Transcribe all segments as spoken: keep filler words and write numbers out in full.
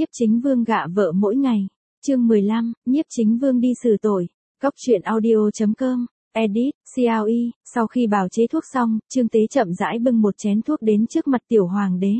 Nhiếp Chính Vương gạ vợ mỗi ngày. Chương mười lăm, Nhiếp Chính Vương đi xử tội. Cóc truyện audio chấm com. Edit, xê lờ e. Sau khi bào chế thuốc xong, Trương Tế chậm rãi bưng một chén thuốc đến trước mặt tiểu hoàng đế.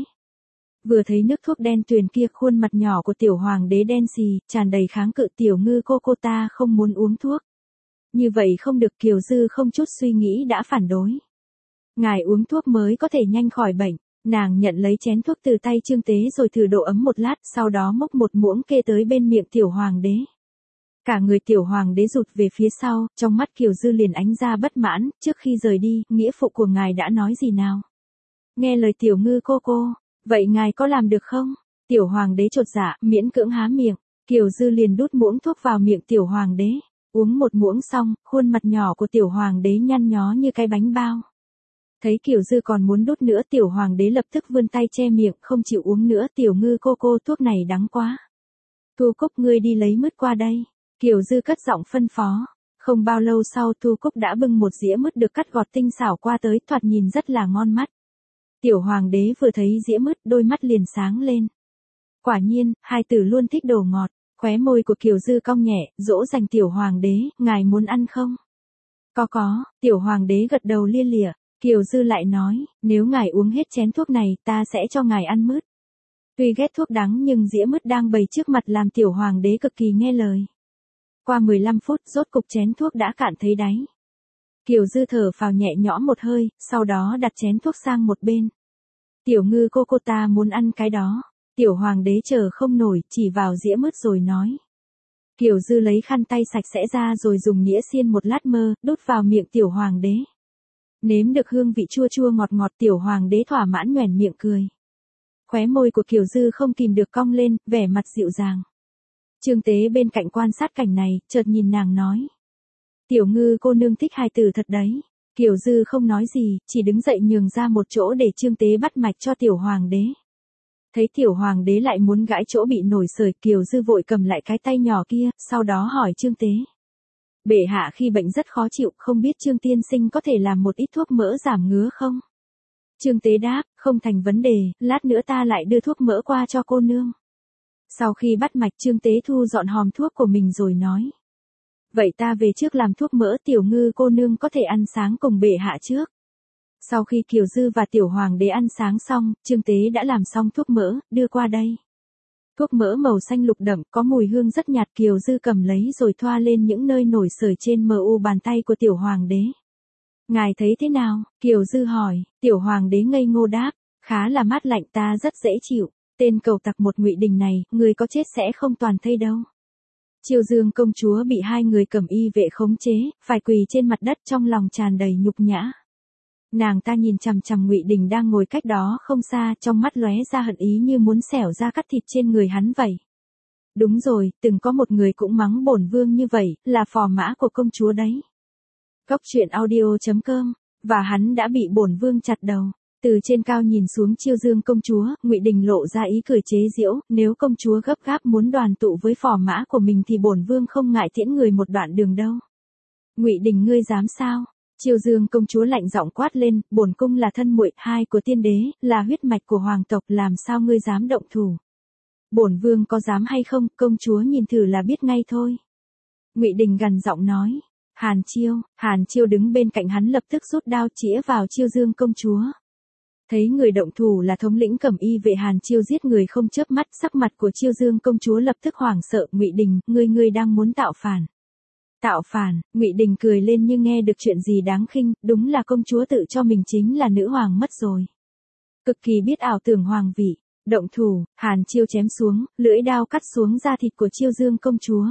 Vừa thấy nước thuốc đen tuyền kia, khuôn mặt nhỏ của tiểu hoàng đế đen xì, tràn đầy kháng cự. Tiểu ngư cô cô ta không muốn uống thuốc. Như vậy không được. Kiều Dư không chút suy nghĩ đã phản đối. Ngài uống thuốc mới có thể nhanh khỏi bệnh. Nàng nhận lấy chén thuốc từ tay Trương Tế rồi thử độ ấm một lát, sau đó múc một muỗng kê tới bên miệng tiểu hoàng đế. Cả người tiểu hoàng đế rụt về phía sau, trong mắt Kiều Dư liền ánh ra bất mãn. Trước khi rời đi, nghĩa phụ của ngài đã nói gì nào? Nghe lời tiểu ngư cô cô, vậy ngài có làm được không? Tiểu hoàng đế chột dạ, miễn cưỡng há miệng. Kiều Dư liền đút muỗng thuốc vào miệng tiểu hoàng đế. Uống một muỗng xong, khuôn mặt nhỏ của tiểu hoàng đế nhăn nhó như cái bánh bao. Thấy Kiều Dư còn muốn đút nữa, tiểu hoàng đế lập tức vươn tay che miệng, không chịu uống nữa. Tiểu ngư cô cô, thuốc này đắng quá. Thu Cúc, ngươi đi lấy mứt qua đây. Kiều Dư cất giọng phân phó. Không bao lâu sau, Thu Cúc đã bưng một dĩa mứt được cắt gọt tinh xảo qua tới, thoạt nhìn rất là ngon mắt. Tiểu hoàng đế vừa thấy dĩa mứt, đôi mắt liền sáng lên. Quả nhiên, hai tử luôn thích đồ ngọt. Khóe môi của Kiều Dư cong nhẹ, dỗ dành tiểu hoàng đế, ngài muốn ăn không? Có có, tiểu hoàng đế gật đầu lia lịa. Kiều Dư lại nói, nếu ngài uống hết chén thuốc này, ta sẽ cho ngài ăn mứt. Tuy ghét thuốc đắng nhưng dĩa mứt đang bày trước mặt làm tiểu hoàng đế cực kỳ nghe lời. Qua mười lăm phút, rốt cục chén thuốc đã cạn thấy đáy. Kiều Dư thở phào nhẹ nhõm một hơi, sau đó đặt chén thuốc sang một bên. Tiểu ngư cô cô ta muốn ăn cái đó. Tiểu hoàng đế chờ không nổi, chỉ vào dĩa mứt rồi nói. Kiều Dư lấy khăn tay sạch sẽ ra rồi dùng nĩa xiên một lát mơ, đút vào miệng tiểu hoàng đế. Nếm được hương vị chua chua ngọt ngọt, tiểu hoàng đế thỏa mãn nhoẻn miệng cười. Khóe môi của Kiều Dư không kìm được cong lên, vẻ mặt dịu dàng. Trương Tế bên cạnh quan sát cảnh này, chợt nhìn nàng nói. Tiểu ngư cô nương thích hài tử thật đấy. Kiều Dư không nói gì, chỉ đứng dậy nhường ra một chỗ để Trương Tế bắt mạch cho tiểu hoàng đế. Thấy tiểu hoàng đế lại muốn gãi chỗ bị nổi sởi, Kiều Dư vội cầm lại cái tay nhỏ kia, sau đó hỏi Trương Tế. Bệ hạ khi bệnh rất khó chịu, không biết Trương tiên sinh có thể làm một ít thuốc mỡ giảm ngứa không? Trương Tế đáp, không thành vấn đề, lát nữa ta lại đưa thuốc mỡ qua cho cô nương. Sau khi bắt mạch, Trương Tế thu dọn hòm thuốc của mình rồi nói. Vậy ta về trước làm thuốc mỡ, tiểu ngư cô nương có thể ăn sáng cùng bệ hạ trước. Sau khi Kiều Dư và tiểu hoàng đế ăn sáng xong, Trương Tế đã làm xong thuốc mỡ, đưa qua đây. Thuốc mỡ màu xanh lục đậm, có mùi hương rất nhạt. Kiều Dư cầm lấy rồi thoa lên những nơi nổi sởi trên mu bàn tay của tiểu hoàng đế. Ngài thấy thế nào? Kiều Dư hỏi. Tiểu hoàng đế ngây ngô đáp, khá là mát lạnh, ta rất dễ chịu. Tên cầu tặc một Ngụy Đình này, người có chết sẽ không toàn thây đâu. Chiêu Dương công chúa bị hai người cầm y vệ khống chế, phải quỳ trên mặt đất, trong lòng tràn đầy nhục nhã. Nàng ta nhìn chằm chằm Ngụy Đình đang ngồi cách đó không xa, trong mắt lóe ra hận ý như muốn xẻo ra cắt thịt trên người hắn vậy. Đúng rồi, từng có một người cũng mắng bổn vương như vậy, là phò mã của công chúa đấy. Cóc truyện audio chấm com, và hắn đã bị bổn vương chặt đầu. Từ trên cao nhìn xuống Chiêu Dương công chúa, Ngụy Đình lộ ra ý cười chế giễu, nếu công chúa gấp gáp muốn đoàn tụ với phò mã của mình thì bổn vương không ngại tiễn người một đoạn đường đâu. Ngụy Đình, ngươi dám sao? Chiêu Dương công chúa lạnh giọng quát lên, bổn cung là thân muội hai của tiên đế, là huyết mạch của hoàng tộc, làm sao ngươi dám động thủ? Bổn vương có dám hay không, công chúa nhìn thử là biết ngay thôi. Ngụy Đình gằn giọng nói. Hàn Chiêu, Hàn Chiêu đứng bên cạnh hắn lập tức rút đao chĩa vào Chiêu Dương công chúa. Thấy người động thủ là thống lĩnh cẩm y vệ Hàn Chiêu giết người không chớp mắt, sắc mặt của Chiêu Dương công chúa lập tức hoảng sợ. Ngụy Đình, ngươi ngươi đang muốn tạo phản. Tạo phản? Ngụy Đình cười lên như nghe được chuyện gì đáng khinh, đúng là công chúa tự cho mình chính là nữ hoàng mất rồi. Cực kỳ biết ảo tưởng hoàng vị. Động thủ, Hàn Chiêu chém xuống, lưỡi đao cắt xuống da thịt của Chiêu Dương công chúa.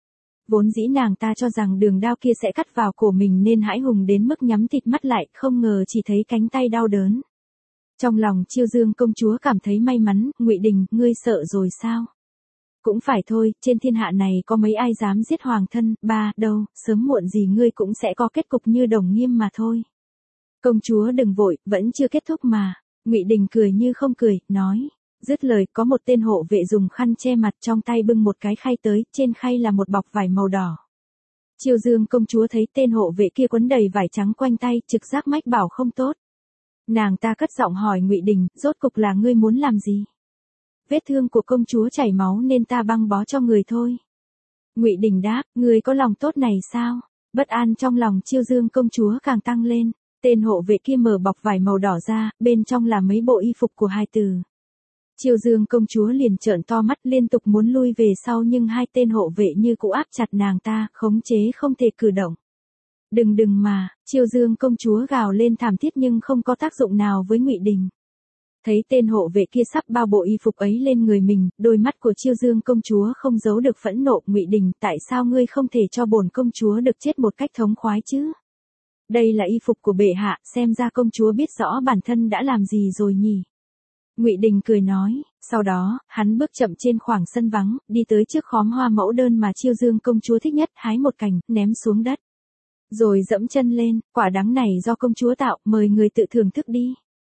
Vốn dĩ nàng ta cho rằng đường đao kia sẽ cắt vào cổ mình nên hãi hùng đến mức nhắm thịt mắt lại, không ngờ chỉ thấy cánh tay đau đớn. Trong lòng Chiêu Dương công chúa cảm thấy may mắn. Ngụy Đình, ngươi sợ rồi sao? Cũng phải thôi, trên thiên hạ này có mấy ai dám giết hoàng thân, ba, đâu, sớm muộn gì ngươi cũng sẽ có kết cục như Đồng Nghiêm mà thôi. Công chúa đừng vội, vẫn chưa kết thúc mà. Ngụy Đình cười như không cười, nói. Dứt lời, có một tên hộ vệ dùng khăn che mặt, trong tay bưng một cái khay tới, trên khay là một bọc vải màu đỏ. Chiêu Dương công chúa thấy tên hộ vệ kia quấn đầy vải trắng quanh tay, trực giác mách bảo không tốt. Nàng ta cất giọng hỏi Ngụy Đình, rốt cục là ngươi muốn làm gì? vết thương của công chúa chảy máu nên ta băng bó cho người thôi. Ngụy Đình đáp, người có lòng tốt này sao? Bất an trong lòng Chiêu Dương công chúa càng tăng lên. Tên hộ vệ kia mở bọc vải màu đỏ ra, bên trong là mấy bộ y phục của hai tử. Chiêu Dương công chúa liền trợn to mắt liên tục muốn lui về sau nhưng hai tên hộ vệ như cũ áp chặt nàng ta, khống chế không thể cử động. Đừng đừng mà, Chiêu Dương công chúa gào lên thảm thiết nhưng không có tác dụng nào với Ngụy Đình. Thấy tên hộ vệ kia sắp bao bộ y phục ấy lên người mình, đôi mắt của Chiêu Dương công chúa không giấu được phẫn nộ. Ngụy Đình, tại sao ngươi không thể cho bổn công chúa được chết một cách thống khoái chứ? Đây là y phục của bệ hạ, xem ra công chúa biết rõ bản thân đã làm gì rồi nhỉ? Ngụy Đình cười nói, sau đó, hắn bước chậm trên khoảng sân vắng, đi tới trước khóm hoa mẫu đơn mà Chiêu Dương công chúa thích nhất, hái một cành, ném xuống đất. Rồi dẫm chân lên, quả đắng này do công chúa tạo, mời người tự thưởng thức đi.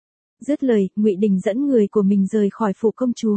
Dứt lời, Ngụy Đình dẫn người của mình rời khỏi phủ công chúa.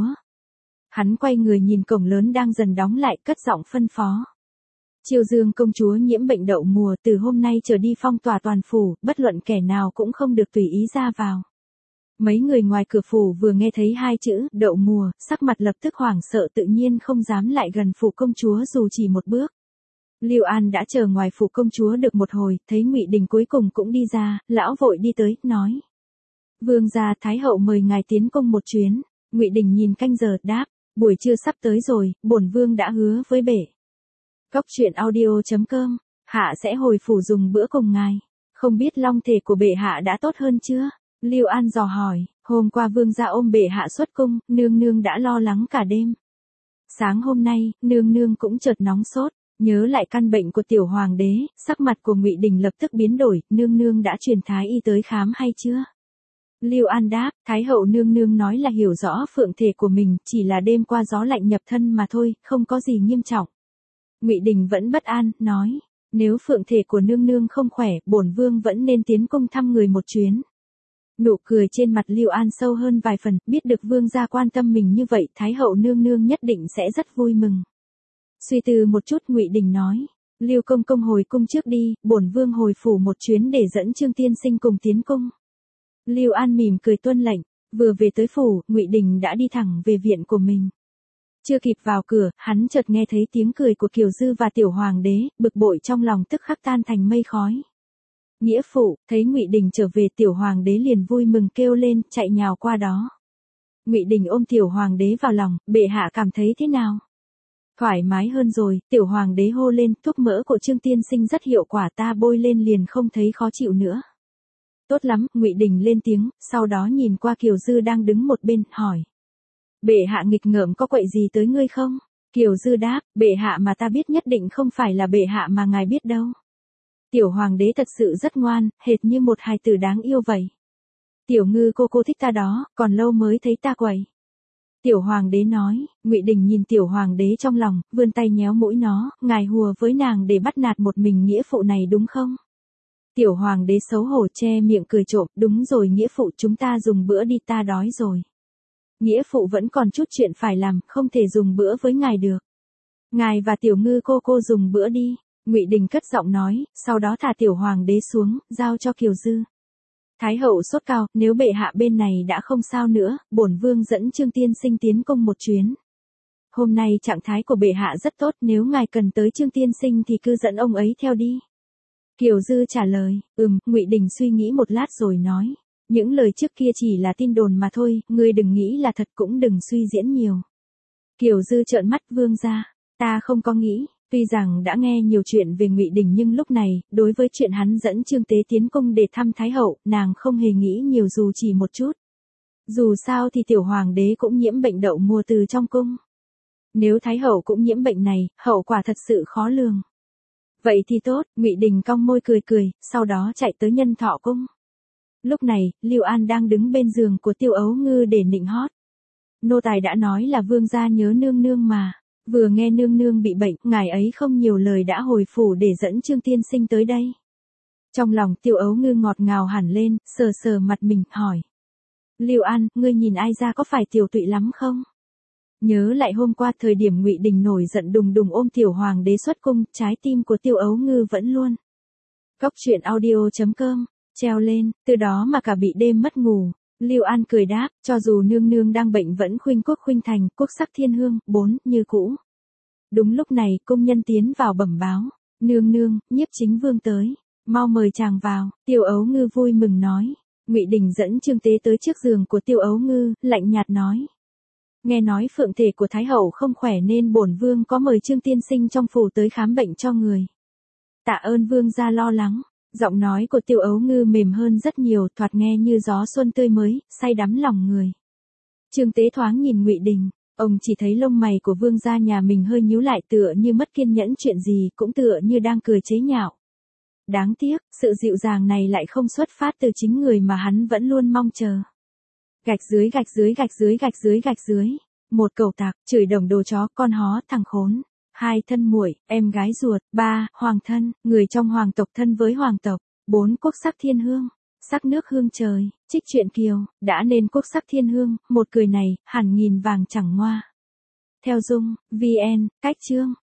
Hắn quay người nhìn cổng lớn đang dần đóng lại, cất giọng phân phó. Chiêu Dương công chúa nhiễm bệnh đậu mùa, từ hôm nay trở đi phong tỏa toàn phủ, bất luận kẻ nào cũng không được tùy ý ra vào. Mấy người ngoài cửa phủ vừa nghe thấy hai chữ đậu mùa, sắc mặt lập tức hoảng sợ, tự nhiên không dám lại gần phủ công chúa dù chỉ một bước. Lưu An đã chờ ngoài phủ công chúa được một hồi, thấy Ngụy Đình cuối cùng cũng đi ra, lão vội đi tới, nói: Vương gia, thái hậu mời ngài tiến cung một chuyến. Ngụy Đình nhìn canh giờ, đáp: buổi trưa sắp tới rồi, bổn vương đã hứa với bệ. Cốc truyện audio chấm com, hạ sẽ hồi phủ dùng bữa cùng ngài. Không biết long thể của bệ hạ đã tốt hơn chưa? Lưu An dò hỏi. Hôm qua vương gia ôm bệ hạ xuất cung, nương nương đã lo lắng cả đêm. Sáng hôm nay, nương nương cũng chợt nóng sốt, nhớ lại căn bệnh của tiểu hoàng đế, sắc mặt của Ngụy Đình lập tức biến đổi. Nương nương đã truyền thái y tới khám hay chưa? Lưu An đáp, thái hậu nương nương nói là hiểu rõ phượng thể của mình, chỉ là đêm qua gió lạnh nhập thân mà thôi, không có gì nghiêm trọng. Ngụy Đình vẫn bất an, nói: nếu phượng thể của nương nương không khỏe, bổn vương vẫn nên tiến cung thăm người một chuyến. Nụ cười trên mặt Lưu An sâu hơn vài phần, biết được vương gia quan tâm mình như vậy, thái hậu nương nương nhất định sẽ rất vui mừng. Suy tư một chút, Ngụy Đình nói: Lưu công công hồi cung trước đi, bổn vương hồi phủ một chuyến để dẫn Trương tiên sinh cùng tiến cung. Lưu An mỉm cười tuân lệnh, vừa về tới phủ, Ngụy Đình đã đi thẳng về viện của mình. Chưa kịp vào cửa, hắn chợt nghe thấy tiếng cười của Kiều Dư và tiểu hoàng đế, bực bội trong lòng tức khắc tan thành mây khói. Nghĩa phụ, thấy Ngụy Đình trở về, tiểu hoàng đế liền vui mừng kêu lên, chạy nhào qua đó. Ngụy Đình ôm tiểu hoàng đế vào lòng, bệ hạ cảm thấy thế nào? Thoải mái hơn rồi, tiểu hoàng đế hô lên, thuốc mỡ của Trương tiên sinh rất hiệu quả, ta bôi lên liền không thấy khó chịu nữa. Tốt lắm, Ngụy Đình lên tiếng, sau đó nhìn qua Kiều Dư đang đứng một bên, hỏi: bệ hạ nghịch ngợm có quậy gì tới ngươi không? Kiều Dư đáp: bệ hạ mà ta biết nhất định không phải là bệ hạ mà ngài biết đâu. Tiểu hoàng đế thật sự rất ngoan, hệt như một hài tử đáng yêu vậy. Tiểu Ngư cô cô thích ta đó, còn lâu mới thấy ta quậy. Tiểu hoàng đế nói. Ngụy Đình nhìn tiểu hoàng đế trong lòng, vươn tay nhéo mũi nó, ngài hùa với nàng để bắt nạt một mình nghĩa phụ này đúng không? Tiểu hoàng đế xấu hổ che miệng cười trộm, đúng rồi nghĩa phụ, chúng ta dùng bữa đi, ta đói rồi. Nghĩa phụ vẫn còn chút chuyện phải làm, không thể dùng bữa với ngài được. Ngài và tiểu Ngư cô cô dùng bữa đi. Ngụy Đình cất giọng nói, sau đó thả tiểu hoàng đế xuống, giao cho Kiều Dư. Thái hậu sốt cao, nếu bệ hạ bên này đã không sao nữa, bổn vương dẫn Trương tiên sinh tiến cung một chuyến. Hôm nay trạng thái của bệ hạ rất tốt, nếu ngài cần tới Trương tiên sinh thì cứ dẫn ông ấy theo đi. Kiều Dư trả lời, ừm. Ngụy Đình suy nghĩ một lát rồi nói, những lời trước kia chỉ là tin đồn mà thôi, ngươi đừng nghĩ là thật, cũng đừng suy diễn nhiều. Kiều Dư trợn mắt, vương gia, ta không có nghĩ. Tuy rằng đã nghe nhiều chuyện về Ngụy Đình nhưng lúc này, đối với chuyện hắn dẫn Trương Tế tiến cung để thăm Thái hậu, nàng không hề nghĩ nhiều dù chỉ một chút. Dù sao thì tiểu hoàng đế cũng nhiễm bệnh đậu mùa từ trong cung. Nếu Thái hậu cũng nhiễm bệnh này, hậu quả thật sự khó lường. Vậy thì tốt, Ngụy Đình cong môi cười cười, sau đó chạy tới Nhân Thọ cung. Lúc này, Lưu An đang đứng bên giường của Tiêu Ấu Ngư để nịnh hót. Nô tài đã nói là vương gia nhớ nương nương mà. Vừa nghe nương nương bị bệnh, ngài ấy không nhiều lời đã hồi phủ để dẫn Trương tiên sinh tới đây. Trong lòng Tiêu Ấu Ngư ngọt ngào hẳn lên, sờ sờ mặt mình, hỏi: Lưu An, ngươi nhìn ai ra có phải tiểu tụy lắm không? Nhớ lại hôm qua thời điểm Ngụy Đình nổi giận đùng đùng ôm tiểu hoàng đế xuất cung, trái tim của Tiêu Ấu Ngư vẫn luôn. Cốc truyện audio chấm com, treo lên, từ đó mà cả bị đêm mất ngủ. Lưu An cười đáp, cho dù nương nương đang bệnh vẫn khuynh quốc khuynh thành, quốc sắc thiên hương, bốn, như cũ. Đúng lúc này, công nhân tiến vào bẩm báo, nương nương, nhiếp chính vương tới, mau mời chàng vào. Tiêu Ấu Ngư vui mừng nói. Ngụy Đình dẫn Trương Tế tới trước giường của Tiêu Ấu Ngư, lạnh nhạt nói. Nghe nói phượng thể của Thái Hậu không khỏe nên bổn vương có mời Trương tiên sinh trong phủ tới khám bệnh cho người. Tạ ơn vương gia lo lắng. Giọng nói của Tiêu Ấu Ngư mềm hơn rất nhiều, thoạt nghe như gió xuân tươi mới, say đắm lòng người. Trương Tế thoáng nhìn Ngụy Đình, ông chỉ thấy lông mày của vương gia nhà mình hơi nhíu lại, tựa như mất kiên nhẫn chuyện gì, cũng tựa như đang cười chế nhạo. Đáng tiếc, sự dịu dàng này lại không xuất phát từ chính người mà hắn vẫn luôn mong chờ. Gạch dưới gạch dưới gạch dưới gạch dưới gạch dưới. Một, cẩu tặc, chửi đồng đồ chó, con hó, thằng khốn. Hai, thân muội, em gái ruột. Ba, hoàng thân, người trong hoàng tộc thân với hoàng tộc. Bốn, quốc sắc thiên hương, sắc nước hương trời. Trích truyện Kiều, đã nên quốc sắc thiên hương, một cười này, hẳn nghìn vàng chẳng ngoa. Theo Dung, vê en, cách chương.